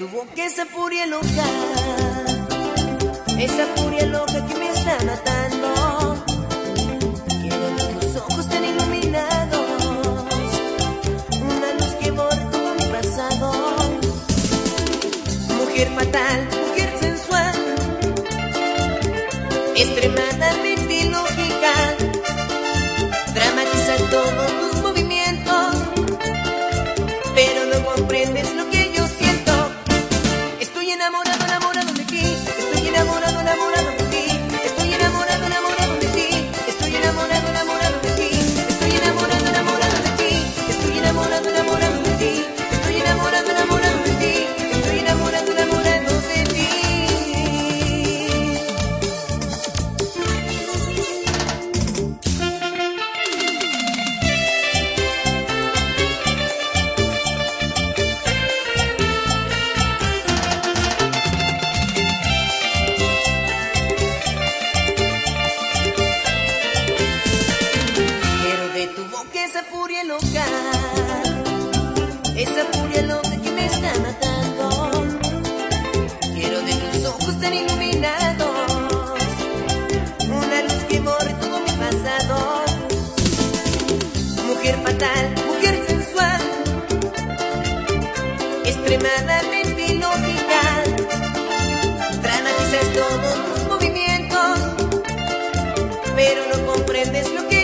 tu boca esa furia loca, esa furia loca que me está matando. Quiero ver tus ojos tan iluminados, una luz que borra todo mi pasado. Mujer fatal, mujer sensual, extremadamente ilógica, dramatiza todos tus movimientos, pero no comprendes lo que yo siento. Estoy enamorado, enamorado de ti. Estoy enamorado, enamorado de ti. Estoy enamorado, enamorado de ti. Estoy enamorado, enamorado de ti. Estoy enamorado, enamorado de ti. Estoy enamorado, enamorado de ti. Estoy enamorado, enamorado de ti. Estoy enamorado, enamorado de ti. Esa furia loca, esa furia loca que me está matando. Quiero de tus ojos tan iluminados, una luz que borre todo mi pasado. Mujer fatal, mujer sensual, extremadamente ilógica, dramatizas todos tus movimientos, pero no comprendes lo que